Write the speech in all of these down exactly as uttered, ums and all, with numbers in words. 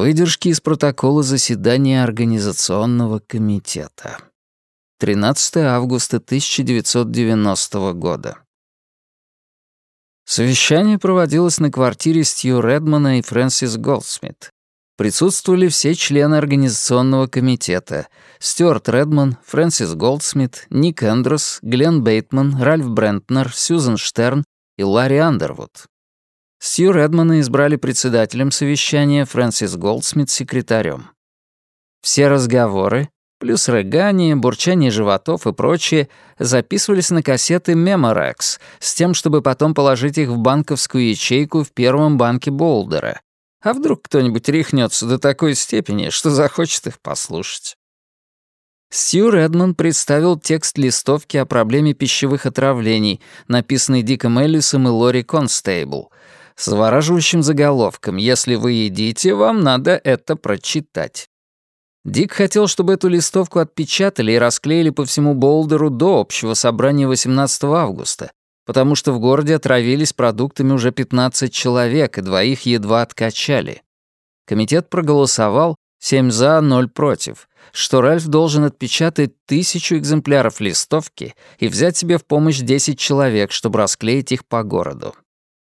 Выдержки из протокола заседания Организационного комитета. тринадцатое августа тысяча девятьсот девяностого года. Совещание проводилось на квартире Стью Редмана и Фрэнсис Голдсмит. Присутствовали все члены Организационного комитета: Стюарт Редман, Фрэнсис Голдсмит, Ник Эндрюс, Глен Бейтман, Ральф Брентнер, Сьюзен Штерн и Ларри Андервуд. Стью Редмана избрали председателем совещания, Фрэнсис Голдсмит — секретарем. Все разговоры, плюс рыгание, бурчание животов и прочее, записывались на кассеты Memorex с тем, чтобы потом положить их в банковскую ячейку в первом банке Болдера. А вдруг кто-нибудь рехнется до такой степени, что захочет их послушать. Стью Редман представил текст листовки о проблеме пищевых отравлений, написанный Диком Эллисом и Лори Констейбл, с завораживающим заголовком «Если вы едите, вам надо это прочитать». Дик хотел, чтобы эту листовку отпечатали и расклеили по всему Болдеру до общего собрания восемнадцатого августа, потому что в городе отравились продуктами уже пятнадцать человек, и двоих едва откачали. Комитет проголосовал семь за, ноль против, что Ральф должен отпечатать тысячу экземпляров листовки и взять себе в помощь десять человек, чтобы расклеить их по городу.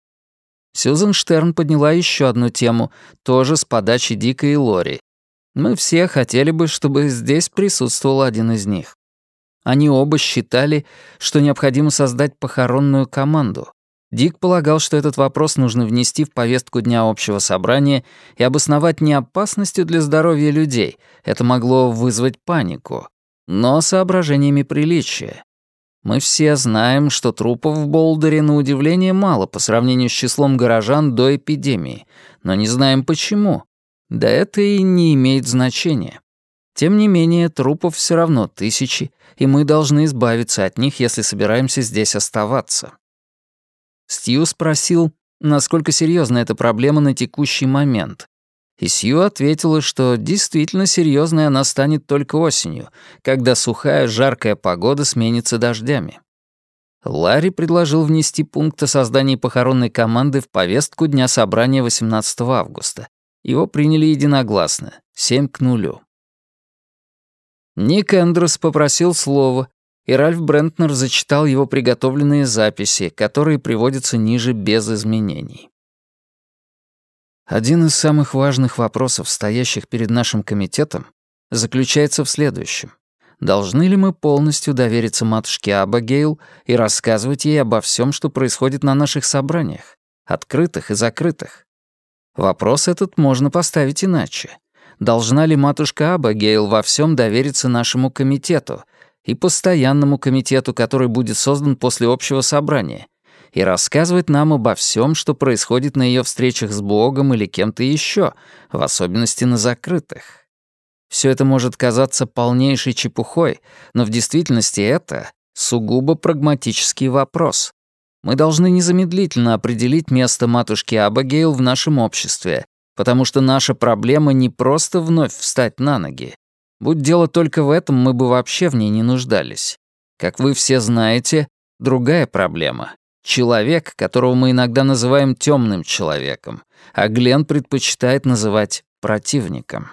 Сьюзен Штерн подняла еще одну тему, тоже с подачи Дика и Лори. Мы все хотели бы, чтобы здесь присутствовал один из них. Они оба считали, что необходимо создать похоронную команду. Дик полагал, что этот вопрос нужно внести в повестку дня общего собрания и обосновать не опасностью для здоровья людей, это могло вызвать панику, но соображениями приличия. Мы все знаем, что трупов в Болдере на удивление мало по сравнению с числом горожан до эпидемии, но не знаем почему. Да это и не имеет значения. Тем не менее, трупов все равно тысячи, и мы должны избавиться от них, если собираемся здесь оставаться. Стью спросил, насколько серьезна эта проблема на текущий момент. И Сью ответила, что действительно серьезной она станет только осенью, когда сухая, жаркая погода сменится дождями. Ларри предложил внести пункт о создании похоронной команды в повестку дня собрания восемнадцатого августа. Его приняли единогласно, семь к нулю. Ник Эндрюс попросил слова, и Ральф Брентнер зачитал его приготовленные записи, которые приводятся ниже без изменений. Один из самых важных вопросов, стоящих перед нашим комитетом, заключается в следующем. Должны ли мы полностью довериться матушке Абигейл и рассказывать ей обо всем, что происходит на наших собраниях, открытых и закрытых? Вопрос этот можно поставить иначе. Должна ли матушка Абигейл во всем довериться нашему комитету и постоянному комитету, который будет создан после общего собрания, и рассказывать нам обо всем, что происходит на ее встречах с Богом или кем-то еще, в особенности на закрытых? Все это может казаться полнейшей чепухой, но в действительности это сугубо прагматический вопрос. Мы должны незамедлительно определить место матушки Абигейл в нашем обществе, потому что наша проблема не просто вновь встать на ноги. Будь дело только в этом, мы бы вообще в ней не нуждались. Как вы все знаете, другая проблема — человек, которого мы иногда называем темным человеком, а Глен предпочитает называть противником.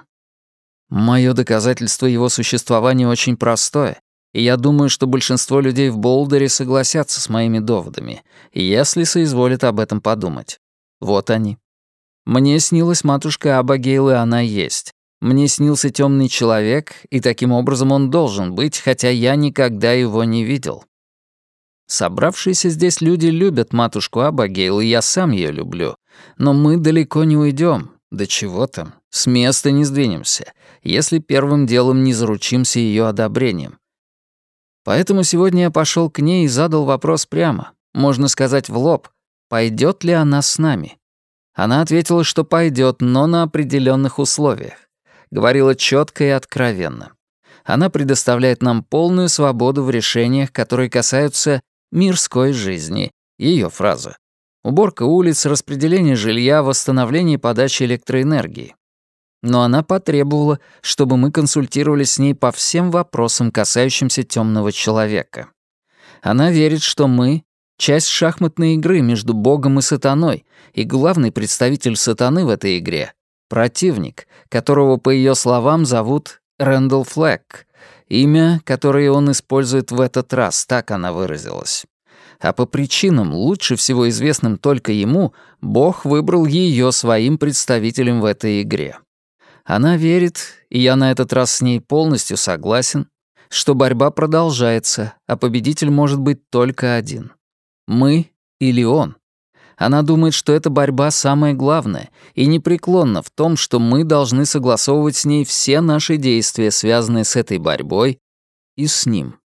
Мое доказательство его существования очень простое, и я думаю, что большинство людей в Болдере согласятся с моими доводами, если соизволят об этом подумать. Вот они. Мне снилась матушка Абигейл, и она есть. Мне снился темный человек, и таким образом он должен быть, хотя я никогда его не видел. Собравшиеся здесь люди любят матушку Абигейл, и я сам ее люблю. Но мы далеко не уйдем. Да чего там, с места не сдвинемся, если первым делом не заручимся ее одобрением. Поэтому сегодня я пошел к ней и задал вопрос прямо, можно сказать в лоб, пойдет ли она с нами. Она ответила, что пойдет, но на определенных условиях. Говорила четко и откровенно. Она предоставляет нам полную свободу в решениях, которые касаются мирской жизни, ее фраза. Уборка улиц, распределение жилья, восстановление подачи электроэнергии. Но она потребовала, чтобы мы консультировались с ней по всем вопросам, касающимся темного человека. Она верит, что мы — часть шахматной игры между Богом и сатаной, и главный представитель сатаны в этой игре Противник, которого, по ее словам, зовут Рэндалл Флэк. Имя, которое он использует в этот раз, так она выразилась. А по причинам, лучше всего известным только ему, Бог выбрал ее своим представителем в этой игре. Она верит, и я на этот раз с ней полностью согласен, что борьба продолжается, а победитель может быть только один. Мы или он. Она думает, что эта борьба самое главное, и непреклонна в том, что мы должны согласовывать с ней все наши действия, связанные с этой борьбой, и с ним.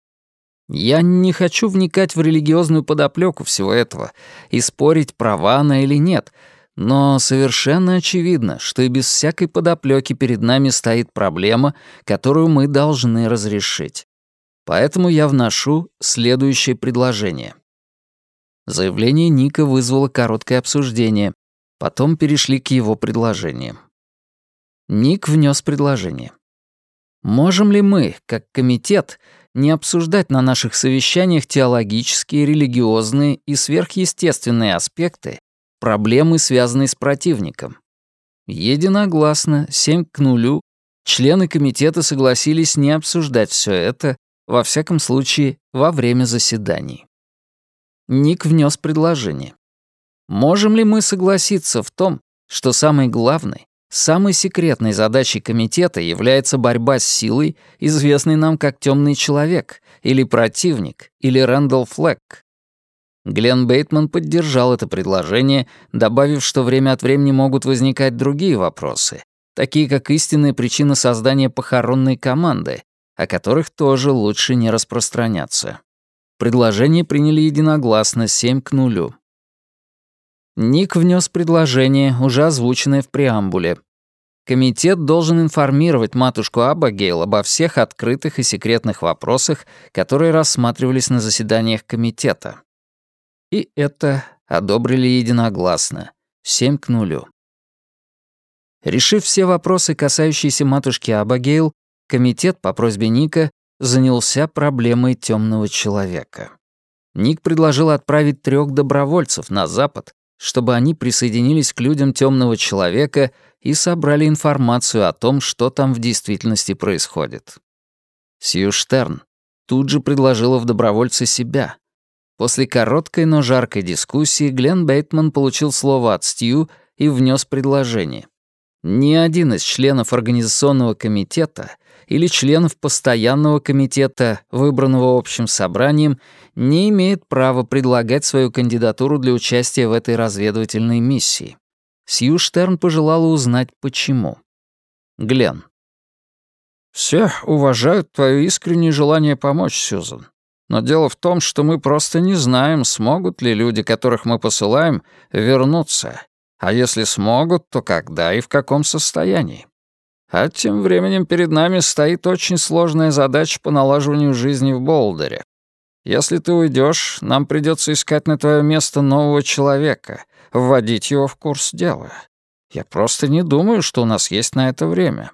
Я не хочу вникать в религиозную подоплеку всего этого и спорить, права она или нет, но совершенно очевидно, что и без всякой подоплеки перед нами стоит проблема, которую мы должны разрешить. Поэтому я вношу следующее предложение. Заявление Ника вызвало короткое обсуждение, потом перешли к его предложениям. Ник внес предложение. Можем ли мы, как комитет, не обсуждать на наших совещаниях теологические, религиозные и сверхъестественные аспекты проблемы, связанные с противником? Единогласно, семь к нулю, члены комитета согласились не обсуждать все это, во всяком случае, во время заседаний. Ник внес предложение. Можем ли мы согласиться в том, что самой главной, самой секретной задачей комитета является борьба с силой, известной нам как Темный Человек, или противник, или Рэндалл Флэк? Глен Бейтман поддержал это предложение, добавив, что время от времени могут возникать другие вопросы, такие как истинная причина создания похоронной команды, о которых тоже лучше не распространяться. Предложение приняли единогласно, семь к нулю. Ник внес предложение, уже озвученное в преамбуле. Комитет должен информировать матушку Абигейл обо всех открытых и секретных вопросах, которые рассматривались на заседаниях комитета. И это одобрили единогласно, семь к нулю. Решив все вопросы, касающиеся матушки Абигейл, комитет по просьбе Ника занялся проблемой Темного Человека. Ник предложил отправить трех добровольцев на Запад, чтобы они присоединились к людям Темного Человека и собрали информацию о том, что там в действительности происходит. Сью Штерн тут же предложила в добровольцы себя. После короткой, но жаркой дискуссии Глен Бейтман получил слово от Стью и внес предложение. Ни один из членов Организационного комитета или членов Постоянного комитета, выбранного общим собранием, не имеет права предлагать свою кандидатуру для участия в этой разведывательной миссии. Сью Штерн пожелала узнать, почему. Глен. «Все уважают твое искреннее желание помочь, Сьюзан. Но дело в том, что мы просто не знаем, смогут ли люди, которых мы посылаем, вернуться. А если смогут, то когда и в каком состоянии? А тем временем перед нами стоит очень сложная задача по налаживанию жизни в Болдере. Если ты уйдешь, нам придется искать на твое место нового человека, вводить его в курс дела. Я просто не думаю, что у нас есть на это время».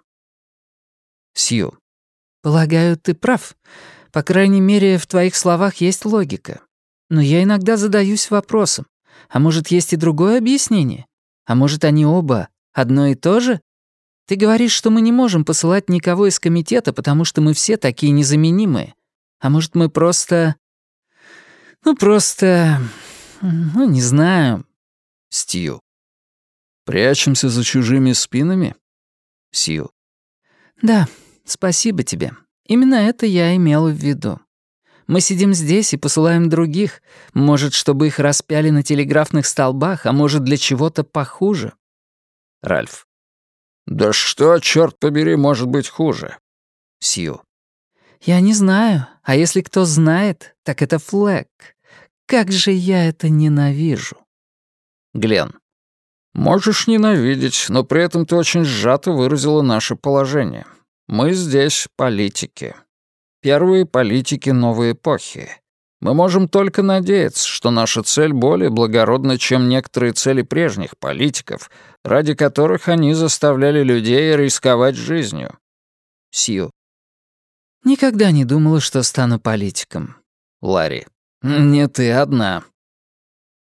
Сью. «Полагаю, ты прав. По крайней мере, в твоих словах есть логика. Но я иногда задаюсь вопросом, а может, есть и другое объяснение? А может, они оба одно и то же? Ты говоришь, что мы не можем посылать никого из комитета, потому что мы все такие незаменимые. А может, мы просто... Ну, просто... Ну, не знаю». Стью. «Прячемся за чужими спинами?» Сью. «Да, спасибо тебе. Именно это я имел в виду. Мы сидим здесь и посылаем других, может, чтобы их распяли на телеграфных столбах, а может, для чего-то похуже». Ральф. «Да что, черт побери, может быть хуже?» Сью. «Я не знаю, а если кто знает, так это Флэк. Как же я это ненавижу». Глен. «Можешь ненавидеть, но при этом ты очень сжато выразила наше положение. Мы здесь политики. Первые политики новой эпохи. Мы можем только надеяться, что наша цель более благородна, чем некоторые цели прежних политиков, ради которых они заставляли людей рисковать жизнью». Сью. «Никогда не думала, что стану политиком». Ларри. «Не ты одна».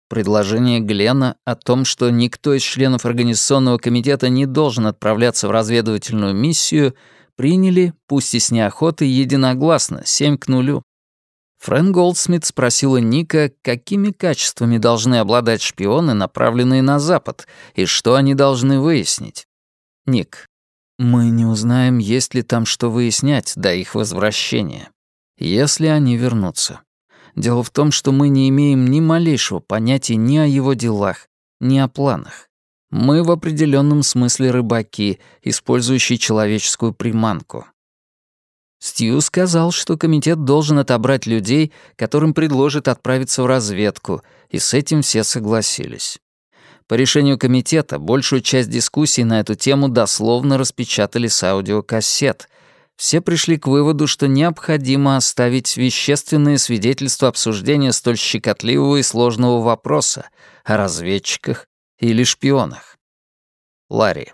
Предложение Глена о том, что никто из членов Организационного комитета не должен отправляться в разведывательную миссию, приняли, пусть и с неохотой, единогласно, семь к нулю. Фрэн Голдсмит спросила Ника, какими качествами должны обладать шпионы, направленные на Запад, и что они должны выяснить. Ник: мы не узнаем, есть ли там что выяснять до их возвращения, если они вернутся. Дело в том, что мы не имеем ни малейшего понятия ни о его делах, ни о планах. Мы в определенном смысле рыбаки, использующие человеческую приманку. Стью сказал, что комитет должен отобрать людей, которым предложат отправиться в разведку, и с этим все согласились. По решению комитета большую часть дискуссий на эту тему дословно распечатали с аудиокассет. Все пришли к выводу, что необходимо оставить вещественные свидетельства обсуждения столь щекотливого и сложного вопроса о разведчиках или шпионах. Ларри: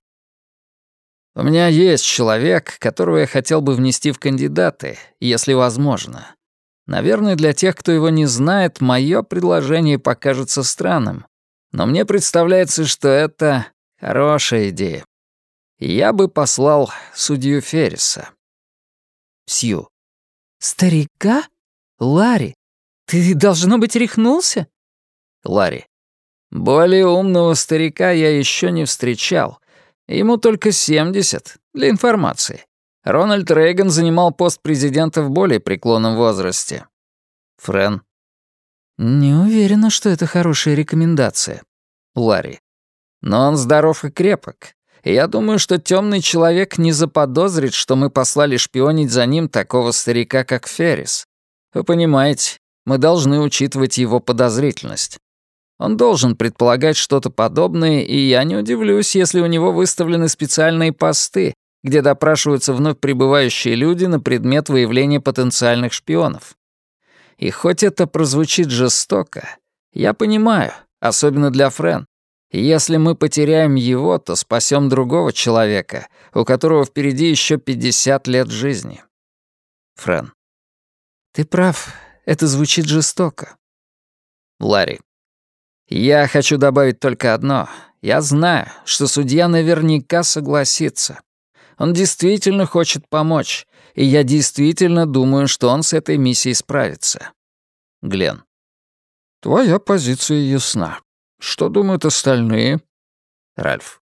у меня есть человек, которого я хотел бы внести в кандидаты, если возможно. Наверное, для тех, кто его не знает, мое предложение покажется странным. Но мне представляется, что это хорошая идея. Я бы послал судью Ферриса. Сью: старика? Ларри, ты, должно быть, рехнулся? Ларри: более умного старика я еще не встречал. Ему только семьдесят, для информации. Рональд Рейган занимал пост президента в более преклонном возрасте. Фрэн: не уверена, что это хорошая рекомендация. Ларри: но он здоров и крепок. И я думаю, что темный человек не заподозрит, что мы послали шпионить за ним такого старика, как Феррис. Вы понимаете, мы должны учитывать его подозрительность. Он должен предполагать что-то подобное, и я не удивлюсь, если у него выставлены специальные посты, где допрашиваются вновь прибывающие люди на предмет выявления потенциальных шпионов. И хоть это прозвучит жестоко, я понимаю, особенно для Фрэн, если мы потеряем его, то спасем другого человека, у которого впереди еще пятьдесят лет жизни. Фрэн: ты прав, это звучит жестоко. Ларри: я хочу добавить только одно. Я знаю, что судья наверняка согласится. Он действительно хочет помочь, и я действительно думаю, что он с этой миссией справится. Глен: твоя позиция ясна. Что думают остальные? Ральф: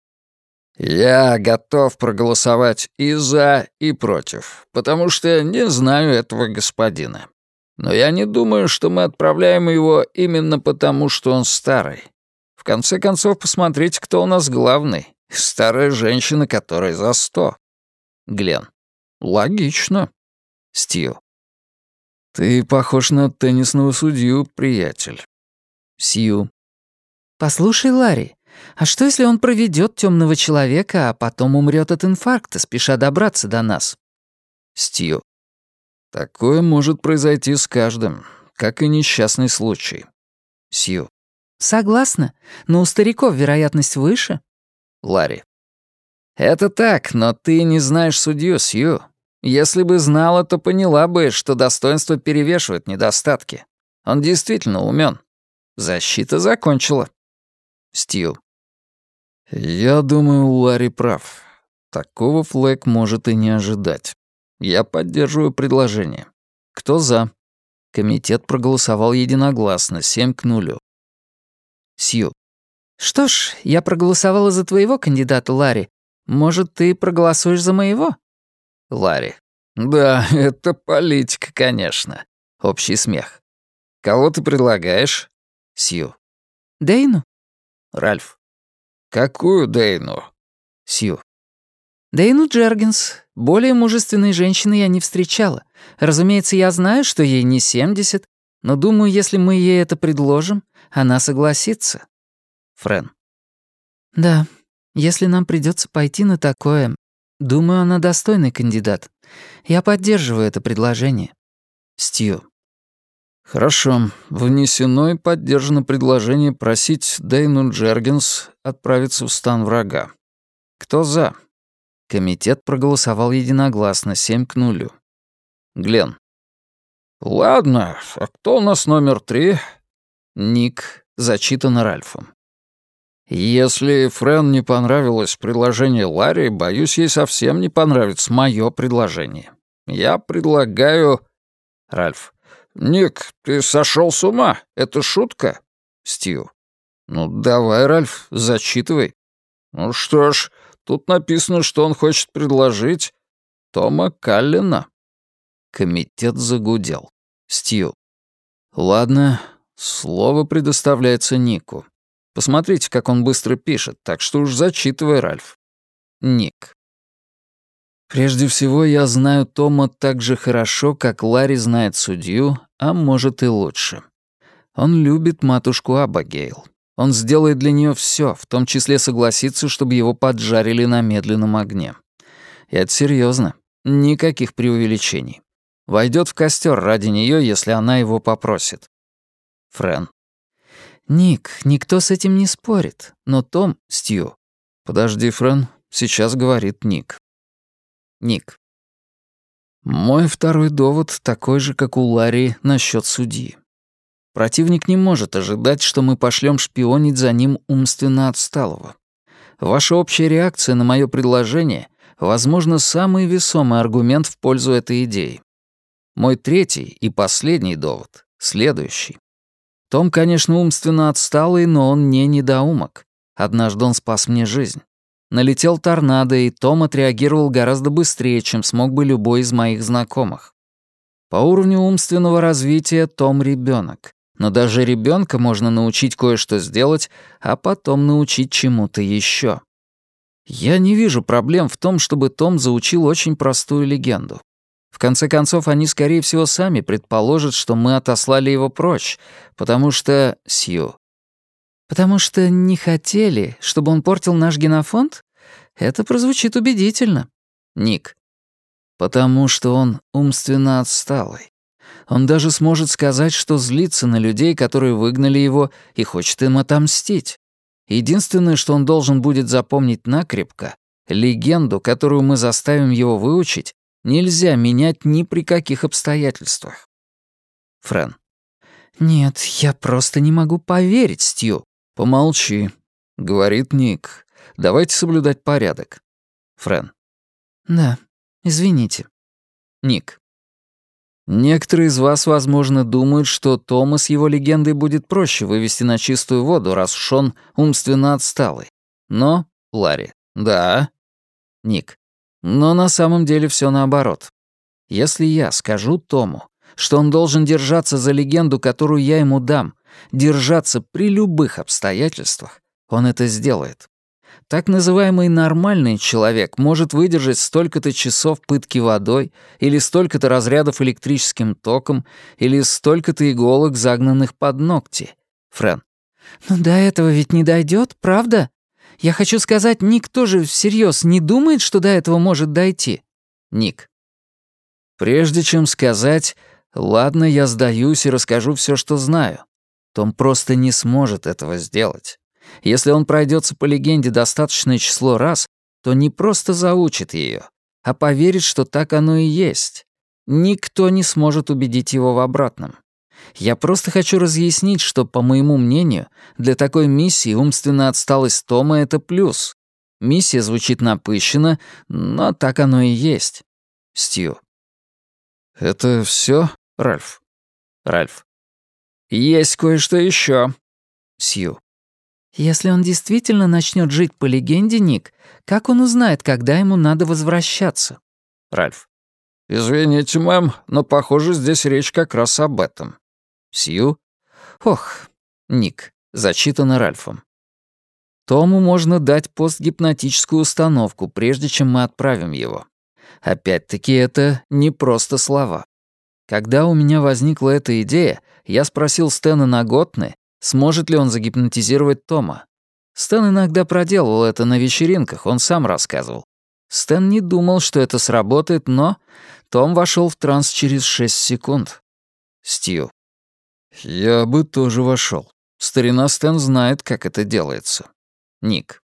я готов проголосовать и за, и против, потому что не знаю этого господина. Но я не думаю, что мы отправляем его именно потому, что он старый. В конце концов, посмотрите, кто у нас главный. Старая женщина, которой за сто. Глен: логично. Стью: ты похож на теннисного судью, приятель. Сью: послушай, Ларри, а что, если он проведет темного человека, а потом умрет от инфаркта, спеша добраться до нас? Стью: такое может произойти с каждым, как и несчастный случай. Сью: согласна, но у стариков вероятность выше. Ларри: это так, но ты не знаешь судью, Сью. Если бы знала, то поняла бы, что достоинство перевешивает недостатки. Он действительно умен. Защита закончила. Стью: я думаю, Ларри прав. Такого Флэк может и не ожидать. Я поддерживаю предложение. Кто за? Комитет проголосовал единогласно, семь к нулю. Сью: что ж, я проголосовала за твоего кандидата, Ларри. Может, ты проголосуешь за моего? Ларри: да, это политика, конечно. Общий смех. Кого ты предлагаешь? Сью: Дейну. Ральф: какую Дейну? Сью: Дейну Джергенс. Более мужественной женщины я не встречала. Разумеется, я знаю, что ей не семьдесят, но думаю, если мы ей это предложим, она согласится. Фрэн: да, если нам придется пойти на такое, думаю, она достойный кандидат. Я поддерживаю это предложение. Стью: хорошо, внесено и поддержано предложение просить Дейну Джергенс отправиться в стан врага. Кто за? Комитет проголосовал единогласно, семь к нулю. Глен: ладно, а кто у нас номер три? Ник Зачитано Ральфом. «Если Френ не понравилось предложение Ларри, боюсь, ей совсем не понравится мое предложение. Я предлагаю...» Ральф. «Ник, ты сошел с ума? Это шутка?» Стью. «Ну, давай, Ральф, зачитывай». «Ну что ж, тут написано, что он хочет предложить Тома Каллена». Комитет загудел. Стью. «Ладно, слово предоставляется Нику. Посмотрите, как он быстро пишет, так что уж зачитывай, Ральф». Ник. «Прежде всего, я знаю Тома так же хорошо, как Ларри знает судью, а может и лучше. Он любит матушку Абигейл. Он сделает для нее все, в том числе согласится, чтобы его поджарили на медленном огне. И это серьезно. Никаких преувеличений. Войдет в костер ради нее, если она его попросит». Френ. «Ник, никто с этим не спорит, но Том, Стью...» «Подожди, Френ, сейчас говорит Ник». Ник. «Мой второй довод такой же, как у Ларри насчет судьи. Противник не может ожидать, что мы пошлем шпионить за ним умственно отсталого. Ваша общая реакция на мое предложение, возможно, самый весомый аргумент в пользу этой идеи. Мой третий и последний довод — следующий. Том, конечно, умственно отсталый, но он не недоумок. Однажды он спас мне жизнь. Налетел торнадо, и Том отреагировал гораздо быстрее, чем смог бы любой из моих знакомых. По уровню умственного развития Том — ребенок. Но даже ребенка можно научить кое-что сделать, а потом научить чему-то еще. Я не вижу проблем в том, чтобы Том заучил очень простую легенду. В конце концов, они, скорее всего, сами предположат, что мы отослали его прочь, потому что... Сью. «Потому что не хотели, чтобы он портил наш генофонд? Это прозвучит убедительно». Ник. «Потому что он умственно отсталый. Он даже сможет сказать, что злится на людей, которые выгнали его, и хочет им отомстить. Единственное, что он должен будет запомнить накрепко, легенду, которую мы заставим его выучить, нельзя менять ни при каких обстоятельствах». Френ. «Нет, я просто не могу поверить, Стью». «Помолчи», — говорит Ник. «Давайте соблюдать порядок». Френ. «Да, извините». Ник. «Некоторые из вас, возможно, думают, что Тома с его легендой будет проще вывести на чистую воду, раз уж он умственно отсталый. Но, Ларри, да». Ник. «Но на самом деле все наоборот. Если я скажу Тому, что он должен держаться за легенду, которую я ему дам, держаться при любых обстоятельствах, он это сделает. Так называемый нормальный человек может выдержать столько-то часов пытки водой, или столько-то разрядов электрическим током, или столько-то иголок, загнанных под ногти. Френ. «Но до этого ведь не дойдет, правда? Я хочу сказать, никто же всерьез не думает, что до этого может дойти». Ник. «Прежде чем сказать, ладно, я сдаюсь и расскажу все, что знаю, Том просто не сможет этого сделать. Если он пройдется по легенде достаточное число раз, то не просто заучит ее, а поверит, что так оно и есть. Никто не сможет убедить его в обратном. Я просто хочу разъяснить, что, по моему мнению, для такой миссии умственная отсталость Тома — это плюс. Миссия звучит напыщенно, но так оно и есть. Стью. «Это все, Ральф?» Ральф. «Есть кое-что еще. Сью. «Если он действительно начнет жить по легенде, Ник, как он узнает, когда ему надо возвращаться?» Ральф. «Извините, мэм, но, похоже, здесь речь как раз об этом». Сью. «Ох». Ник. Зачитано Ральфом. «Тому можно дать постгипнотическую установку, прежде чем мы отправим его. Опять-таки, это не просто слова. Когда у меня возникла эта идея, я спросил Стэна Наготны, сможет ли он загипнотизировать Тома. Стэн иногда проделывал это на вечеринках, он сам рассказывал. Стэн не думал, что это сработает, но Том вошел в транс через шесть секунд. Стью. «Я бы тоже вошел. Старина Стэн знает, как это делается». Ник.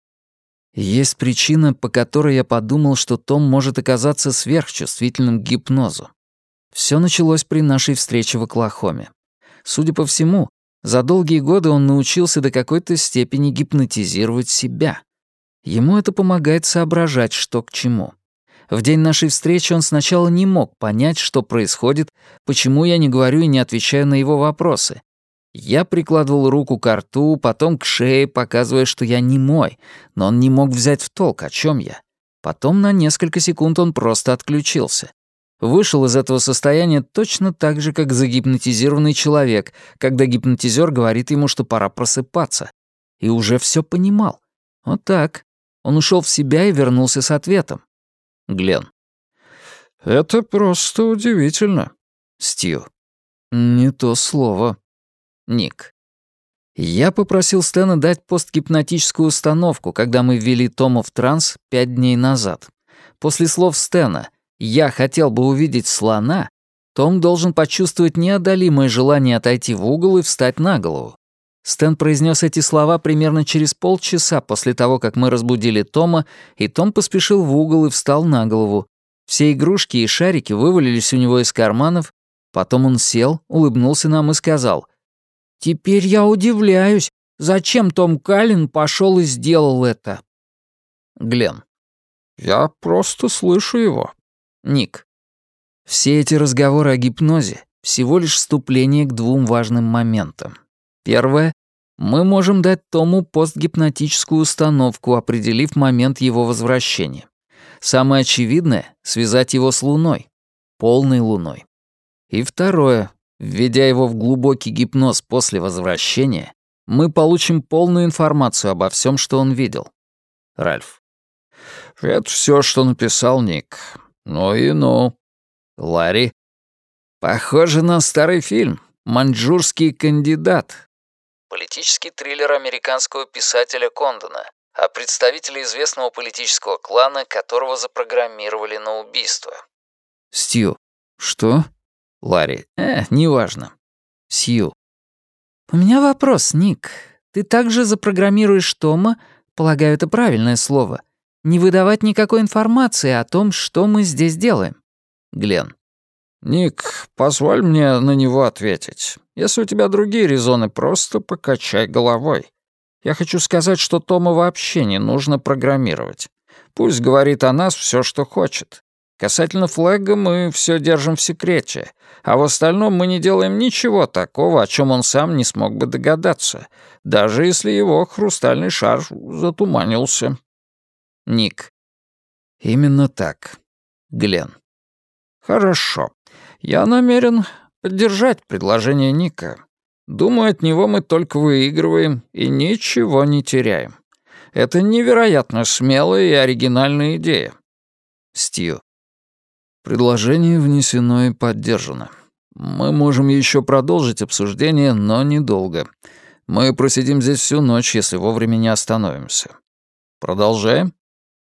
«Есть причина, по которой я подумал, что Том может оказаться сверхчувствительным к гипнозу. Все началось при нашей встрече в Оклахоме. Судя по всему, За долгие годы он научился до какой-то степени гипнотизировать себя. Ему это помогает соображать, что к чему. В день нашей встречи он сначала не мог понять, что происходит, почему я не говорю и не отвечаю на его вопросы. Я прикладывал руку к рту, потом к шее, показывая, что я немой, но он не мог взять в толк, о чем я. Потом на несколько секунд он просто отключился. Вышел из этого состояния точно так же, как загипнотизированный человек, когда гипнотизер говорит ему, что пора просыпаться. И уже все понимал. Вот так. Он ушел в себя и вернулся с ответом. Глен. «Это просто удивительно». Стью. «Не то слово». Ник. Я попросил Стэна дать постгипнотическую установку, когда мы ввели Тома в транс пять дней назад. После слов Стэна «я хотел бы увидеть слона», Том должен почувствовать неодолимое желание отойти в угол и встать на голову. Стэн произнес эти слова примерно через полчаса после того, как мы разбудили Тома, и Том поспешил в угол и встал на голову. Все игрушки и шарики вывалились у него из карманов. Потом он сел, улыбнулся нам и сказал: «Теперь я удивляюсь, зачем Том Каллен пошел и сделал это?» Глен. «Я просто слышу его». Ник. Все эти разговоры о гипнозе — всего лишь вступление к двум важным моментам. Первое. Мы можем дать Тому постгипнотическую установку, определив момент его возвращения. Самое очевидное — связать его с Луной. Полной Луной. И второе. Введя его в глубокий гипноз после возвращения, мы получим полную информацию обо всем, что он видел. Ральф. Это все, что написал Ник. Ну и ну. Ларри. Похоже на старый фильм «Маньчжурский кандидат». Политический триллер американского писателя Кондона о представителе известного политического клана, которого запрограммировали на убийство. Стью. Что? Ларри. Э, неважно. Сью. У меня вопрос, Ник. Ты также запрограммируешь Тома, полагаю, это правильное слово, не выдавать никакой информации о том, что мы здесь делаем. Глен. «Ник, позволь мне на него ответить. Если у тебя другие резоны, просто покачай головой. Я хочу сказать, что Тома вообще не нужно программировать. Пусть говорит о нас все, что хочет. Касательно флэга мы все держим в секрете, а в остальном мы не делаем ничего такого, о чем он сам не смог бы догадаться, даже если его хрустальный шар затуманился». Ник. «Именно так. Глен». «Хорошо. Я намерен поддержать предложение Ника. Думаю, от него мы только выигрываем и ничего не теряем. Это невероятно смелая и оригинальная идея». Стью. «Предложение внесено и поддержано. Мы можем еще продолжить обсуждение, но недолго. Мы просидим здесь всю ночь, если вовремя не остановимся. Продолжаем?»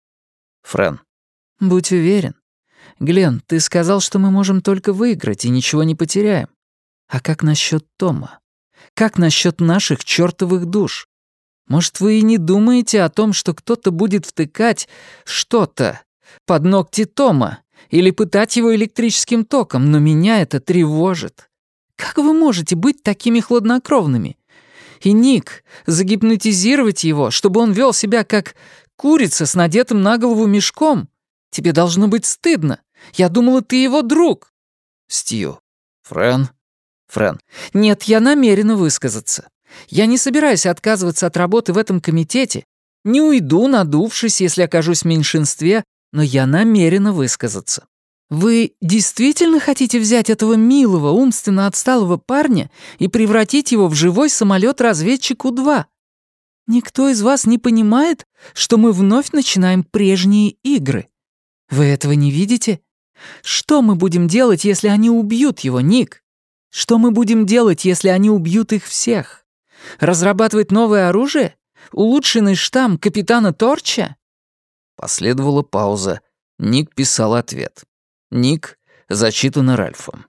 Френ. «Будь уверен. Глен, ты сказал, что мы можем только выиграть и ничего не потеряем. А как насчет Тома? Как насчет наших чертовых душ? Может, вы и не думаете о том, что кто-то будет втыкать что-то под ногти Тома или пытать его электрическим током, но меня это тревожит. Как вы можете быть такими хладнокровными? И, Ник, загипнотизировать его, чтобы он вел себя как курица с надетым на голову мешком? Тебе должно быть стыдно. Я думала, ты его друг». Стью. Френ. Френ. «Нет, я намерена высказаться. Я не собираюсь отказываться от работы в этом комитете. Не уйду, надувшись, если окажусь в меньшинстве, но я намерена высказаться. Вы действительно хотите взять этого милого, умственно отсталого парня и превратить его в живой самолет-разведчик У два? Никто из вас не понимает, что мы вновь начинаем прежние игры. Вы этого не видите? Что мы будем делать, если они убьют его, Ник? Что мы будем делать, если они убьют их всех? Разрабатывать новое оружие? Улучшенный штамм капитана Торча?» Последовала пауза. Ник писал ответ. Ник зачитано Ральфом.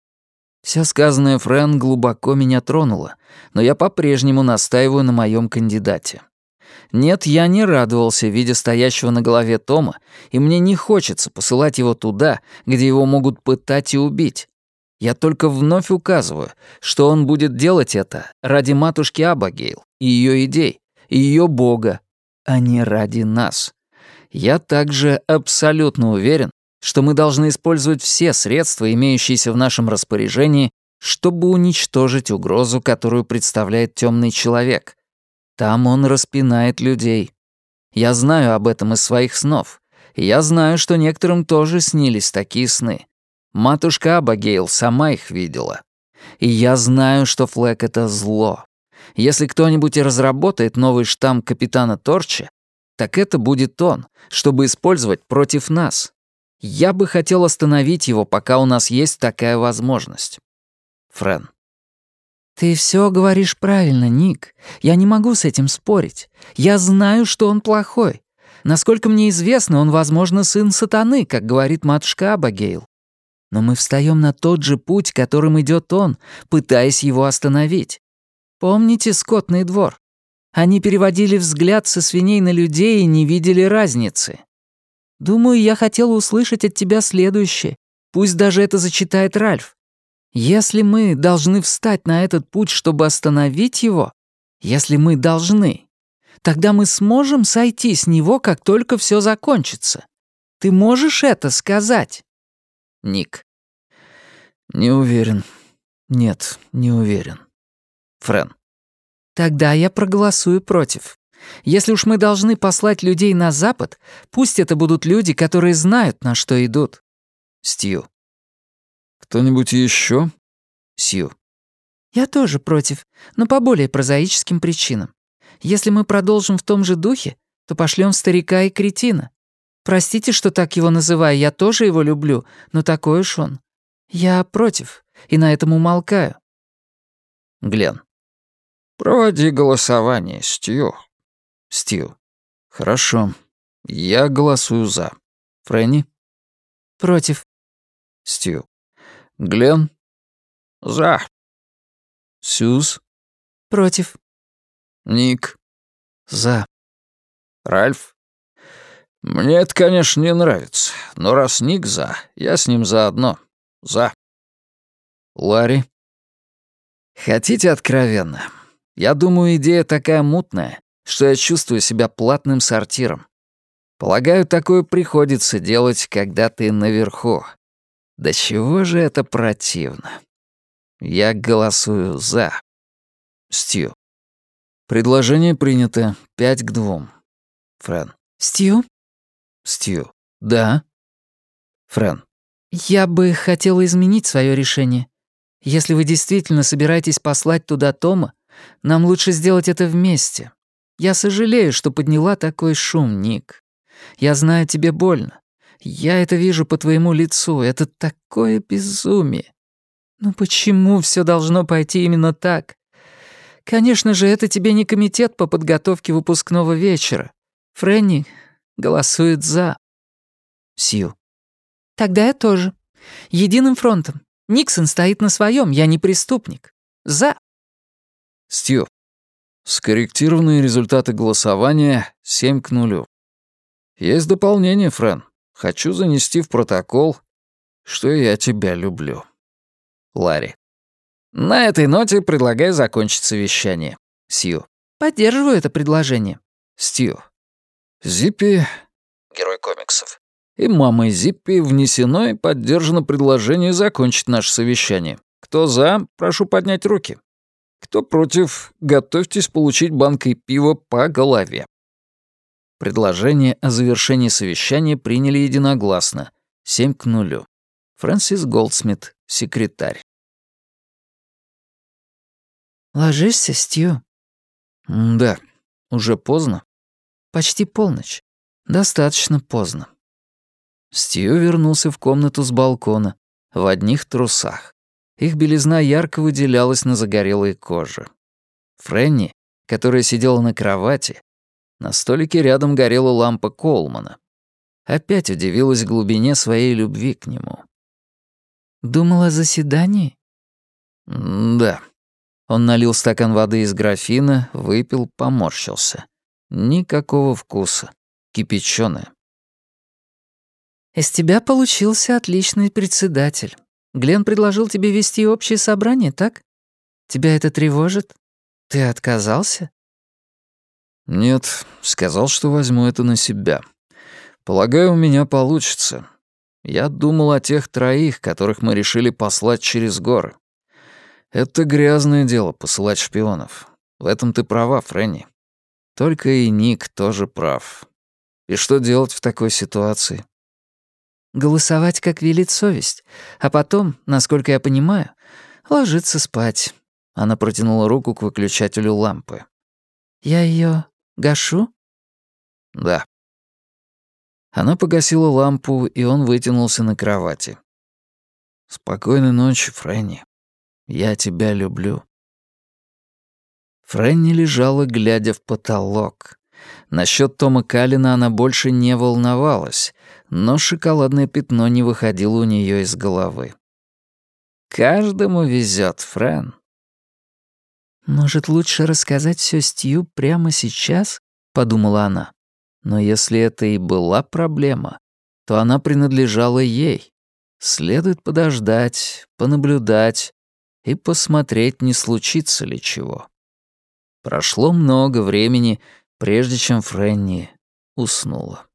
Все сказанное Френ глубоко меня тронуло, но я по-прежнему настаиваю на моем кандидате. Нет, я не радовался, видя стоящего на голове Тома, и мне не хочется посылать его туда, где его могут пытать и убить. Я только вновь указываю, что он будет делать это ради матушки Абигейл и ее идей, и ее бога, а не ради нас. Я также абсолютно уверен, что мы должны использовать все средства, имеющиеся в нашем распоряжении, чтобы уничтожить угрозу, которую представляет темный человек. Там он распинает людей. Я знаю об этом из своих снов. И я знаю, что некоторым тоже снились такие сны. Матушка Абигейл сама их видела. И я знаю, что Флэк — это зло. Если кто-нибудь и разработает новый штамм Капитана Торча, так это будет он, чтобы использовать против нас. Я бы хотел остановить его, пока у нас есть такая возможность. Френ. Ты все говоришь правильно, Ник. Я не могу с этим спорить. Я знаю, что он плохой. Насколько мне известно, он, возможно, сын сатаны, как говорит матушка Абигейл. Но мы встаем на тот же путь, которым идет он, пытаясь его остановить. Помните скотный двор? Они переводили взгляд со свиней на людей и не видели разницы. Думаю, я хотела услышать от тебя следующее. Пусть даже это зачитает Ральф. Если мы должны встать на этот путь, чтобы остановить его, если мы должны, тогда мы сможем сойти с него, как только все закончится. Ты можешь это сказать? Ник. Не уверен. Нет, не уверен. Френ. Тогда я проголосую против. Если уж мы должны послать людей на Запад, пусть это будут люди, которые знают, на что идут. Стью. Кто-нибудь еще? Сью. Я тоже против, но по более прозаическим причинам. Если мы продолжим в том же духе, то пошлем старика и кретина. Простите, что так его называю, я тоже его люблю, но такой уж он. Я против, и на этом умолкаю. Глен. Проводи голосование, Стью. Стью. Хорошо. Я голосую за. Фрэнни? Против. Стью. Глен? За. Сьюз? Против. Ник? За. Ральф? Мне это, конечно, не нравится, но раз Ник за, я с ним заодно. За. Ларри? Хотите откровенно? Я думаю, идея такая мутная, что я чувствую себя платным сортиром. Полагаю, такое приходится делать, когда ты наверху. Да чего же это противно? Я голосую за. Стью. Предложение принято. Пять к двум. Френ. Стью? Стью. Да. Френ. Я бы хотела изменить свое решение. Если вы действительно собираетесь послать туда Тома, нам лучше сделать это вместе. Я сожалею, что подняла такой шум, Ник. Я знаю, тебе больно. Я это вижу по твоему лицу. Это такое безумие. Но почему все должно пойти именно так? Конечно же, это тебе не комитет по подготовке выпускного вечера. Фрэнни голосует за. Сью. Тогда я тоже. Единым фронтом. Никсон стоит на своем, я не преступник. За. Стью. Скорректированные результаты голосования семь к нулю. Есть дополнение, Френ. Хочу занести в протокол, что я тебя люблю. Ларри. На этой ноте предлагаю закончить совещание. Сью. Поддерживаю это предложение. Стью. Зиппи, герой комиксов, и мамой Зиппи внесено и поддержано предложение закончить наше совещание. Кто за, прошу поднять руки. Кто против, готовьтесь получить банкой пива по голове. Предложение о завершении совещания приняли единогласно. семь к нулю. Фрэнсис Голдсмит, секретарь. «Ложишься, Стью?» «Да. Уже поздно?» «Почти полночь. Достаточно поздно». Стью вернулся в комнату с балкона, в одних трусах. Их белизна ярко выделялась на загорелой коже. Фрэнни, которая сидела на кровати, на столике рядом горела лампа Коулмана. Опять удивилась глубине своей любви к нему. «Думала о заседании?» «Да». Он налил стакан воды из графина, выпил, поморщился. Никакого вкуса. Кипячёное. «Из тебя получился отличный председатель. Глен предложил тебе вести общее собрание, так? Тебя это тревожит? Ты отказался?» «Нет, сказал, что возьму это на себя. Полагаю, у меня получится. Я думал о тех троих, которых мы решили послать через горы. Это грязное дело — посылать шпионов. В этом ты права, Фрэнни. Только и Ник тоже прав. И что делать в такой ситуации?» «Голосовать, как велит совесть, а потом, насколько я понимаю, ложиться спать». Она протянула руку к выключателю лампы. «Я ее гашу?» «Да». Она погасила лампу, и он вытянулся на кровати. «Спокойной ночи, Фрэнни. Я тебя люблю». Фрэнни лежала, глядя в потолок. Насчет Тома Каллена она больше не волновалась, но шоколадное пятно не выходило у нее из головы. «Каждому везет, Фрэн». «Может, лучше рассказать все Стью прямо сейчас?» — подумала она. Но если это и была проблема, то она принадлежала ей. Следует подождать, понаблюдать и посмотреть, не случится ли чего. Прошло много времени, прежде чем Фрэнни уснула.